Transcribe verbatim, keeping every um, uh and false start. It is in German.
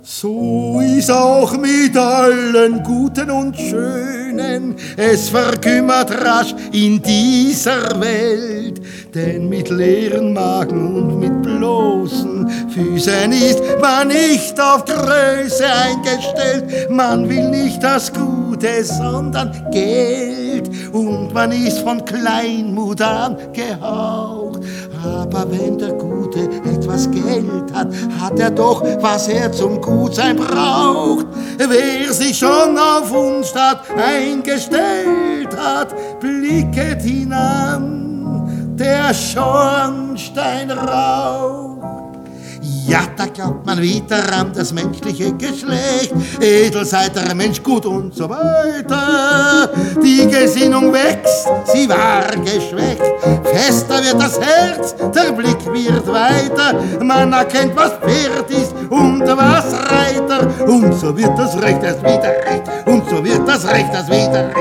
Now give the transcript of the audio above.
So ist auch mit allen Guten und Schönen, es verkümmert rasch in dieser Welt. Denn mit leeren Magen und mit bloßen Füßen ist man nicht auf Größe eingestellt. Man will nicht das Gute, sondern Geld. Und man ist von Kleinmut angehaucht. Aber wenn der Gute etwas Geld hat, hat er doch, was er zum Gutsein braucht. Wer sich schon auf Unstaat eingestellt hat, blicket hinan, der Schornstein raucht. Ja, da glaubt man wieder an das menschliche Geschlecht, edel sei der Mensch, gut und so weiter. Die Gesinnung wächst, sie war geschwächt, fester wird das Herz, der Blick wird weiter. Man erkennt, was Pferd ist und was Reiter, und so wird das Recht erst wieder Recht, und so wird das Recht erst wieder Recht.